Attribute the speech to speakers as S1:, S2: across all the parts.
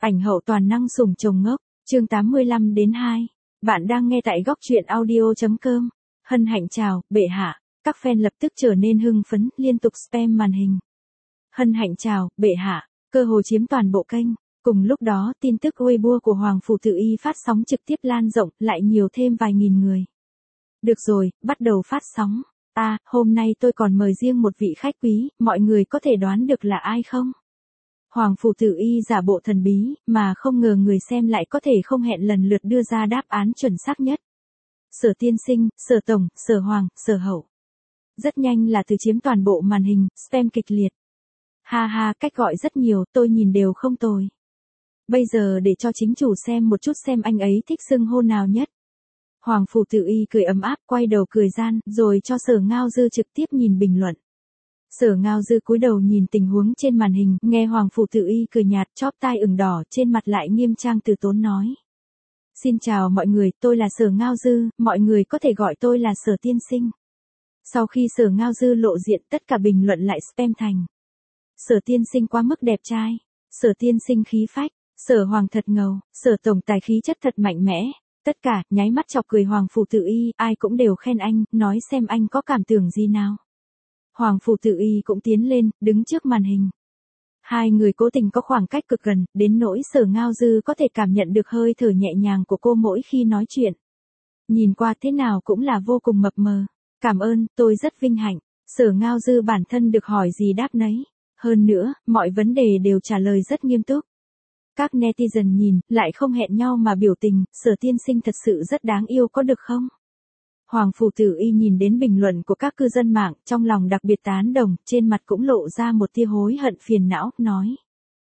S1: Ảnh hậu toàn năng sủng chồng ngốc, chương 85-2. Bạn đang nghe tại góc truyện audio.com. Hân hạnh chào, bệ hạ. Các fan lập tức trở nên hưng phấn, liên tục spam màn hình. Hân hạnh chào, bệ hạ. Cơ hồ chiếm toàn bộ kênh. Cùng lúc đó, tin tức Weibo của Hoàng Phủ Tự Y phát sóng trực tiếp lan rộng, lại nhiều thêm vài nghìn người. Được rồi, bắt đầu phát sóng. Hôm nay tôi còn mời riêng một vị khách quý, mọi người có thể đoán được là ai không? Hoàng Phủ Tự Y giả bộ thần bí, mà không ngờ người xem lại có thể không hẹn lần lượt đưa ra đáp án chuẩn xác nhất. Sở tiên sinh, sở tổng, sở hoàng, sở hậu. Rất nhanh là từ chiếm toàn bộ màn hình, spam kịch liệt. Ha, cách gọi rất nhiều, tôi nhìn đều không tồi. Bây giờ để cho chính chủ xem một chút xem anh ấy thích xưng hô nào nhất. Hoàng Phủ Tự Y cười ấm áp, quay đầu cười gian, rồi cho Sở Ngao Dư trực tiếp nhìn bình luận. Sở Ngao Dư cúi đầu nhìn tình huống trên màn hình, nghe Hoàng Phủ Tự Y cười nhạt, chóp tai ửng đỏ, trên mặt lại nghiêm trang từ tốn nói. Xin chào mọi người, tôi là Sở Ngao Dư, mọi người có thể gọi tôi là Sở tiên sinh. Sau khi Sở Ngao Dư lộ diện, tất cả bình luận lại spam thành. Sở tiên sinh quá mức đẹp trai. Sở tiên sinh khí phách. Sở hoàng thật ngầu. Sở tổng tài khí chất thật mạnh mẽ. Tất cả, nháy mắt chọc cười Hoàng Phủ Tự Y, ai cũng đều khen anh, nói xem anh có cảm tưởng gì nào. Hoàng Phủ Tự Y cũng tiến lên, đứng trước màn hình. Hai người cố tình có khoảng cách cực gần, đến nỗi Sở Ngao Dư có thể cảm nhận được hơi thở nhẹ nhàng của cô mỗi khi nói chuyện. Nhìn qua thế nào cũng là vô cùng mập mờ. Cảm ơn, tôi rất vinh hạnh. Sở Ngao Dư bản thân được hỏi gì đáp nấy. Hơn nữa, mọi vấn đề đều trả lời rất nghiêm túc. Các netizen nhìn, lại không hẹn nhau mà biểu tình, Sở tiên sinh thật sự rất đáng yêu có được không? Hoàng Phủ Tự Y nhìn đến bình luận của các cư dân mạng, trong lòng đặc biệt tán đồng, trên mặt cũng lộ ra một tia hối hận phiền não, nói.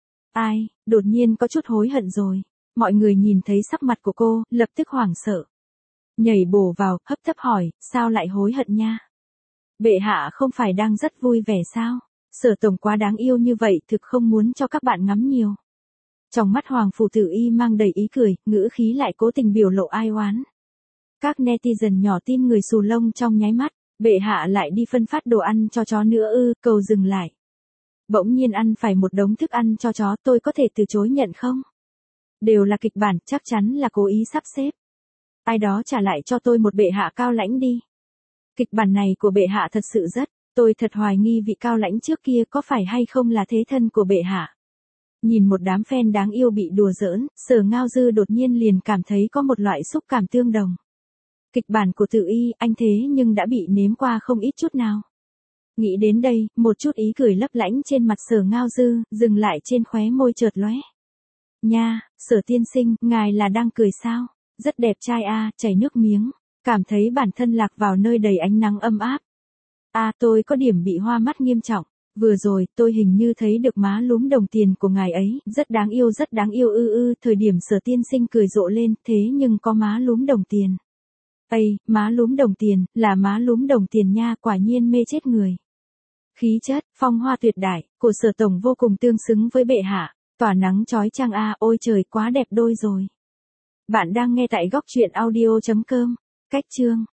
S1: Đột nhiên có chút hối hận rồi. Mọi người nhìn thấy sắc mặt của cô, lập tức hoảng sợ. Nhảy bổ vào, hấp tấp hỏi, sao lại hối hận nha? Bệ hạ không phải đang rất vui vẻ sao? Sở tổng quá đáng yêu như vậy thực không muốn cho các bạn ngắm nhiều. Trong mắt Hoàng Phủ Tự Y mang đầy ý cười, ngữ khí lại cố tình biểu lộ ai oán. Các netizen nhỏ tin người xù lông trong nháy mắt, bệ hạ lại đi phân phát đồ ăn cho chó nữa ư, cầu dừng lại. Bỗng nhiên ăn phải một đống thức ăn cho chó, tôi có thể từ chối nhận không? Đều là kịch bản, chắc chắn là cố ý sắp xếp. Ai đó trả lại cho tôi một bệ hạ cao lãnh đi. Kịch bản này của bệ hạ thật sự rất, tôi thật hoài nghi vị cao lãnh trước kia có phải hay không là thế thân của bệ hạ. Nhìn một đám fan đáng yêu bị đùa giỡn, Sở Ngao Dư đột nhiên liền cảm thấy có một loại xúc cảm tương đồng. Kịch bản của Tự Y, anh thế nhưng đã bị nếm qua không ít chút nào. Nghĩ đến đây, một chút ý cười lấp lánh trên mặt Sở Ngao Dư, dừng lại trên khóe môi chợt lóe. Nha, Sở tiên sinh, ngài là đang cười sao? Rất đẹp trai chảy nước miếng, cảm thấy bản thân lạc vào nơi đầy ánh nắng ấm áp. Tôi có điểm bị hoa mắt nghiêm trọng. Vừa rồi, tôi hình như thấy được má lúm đồng tiền của ngài ấy, rất đáng yêu thời điểm Sở tiên sinh cười rộ lên, thế nhưng có má lúm đồng tiền. Má lúm đồng tiền, là má lúm đồng tiền nha, quả nhiên mê chết người. Khí chất, phong hoa tuyệt đại, của Sở tổng vô cùng tương xứng với bệ hạ, tỏa nắng chói chang ôi trời quá đẹp đôi rồi. Bạn đang nghe tại góc truyện audio.com, cách chương.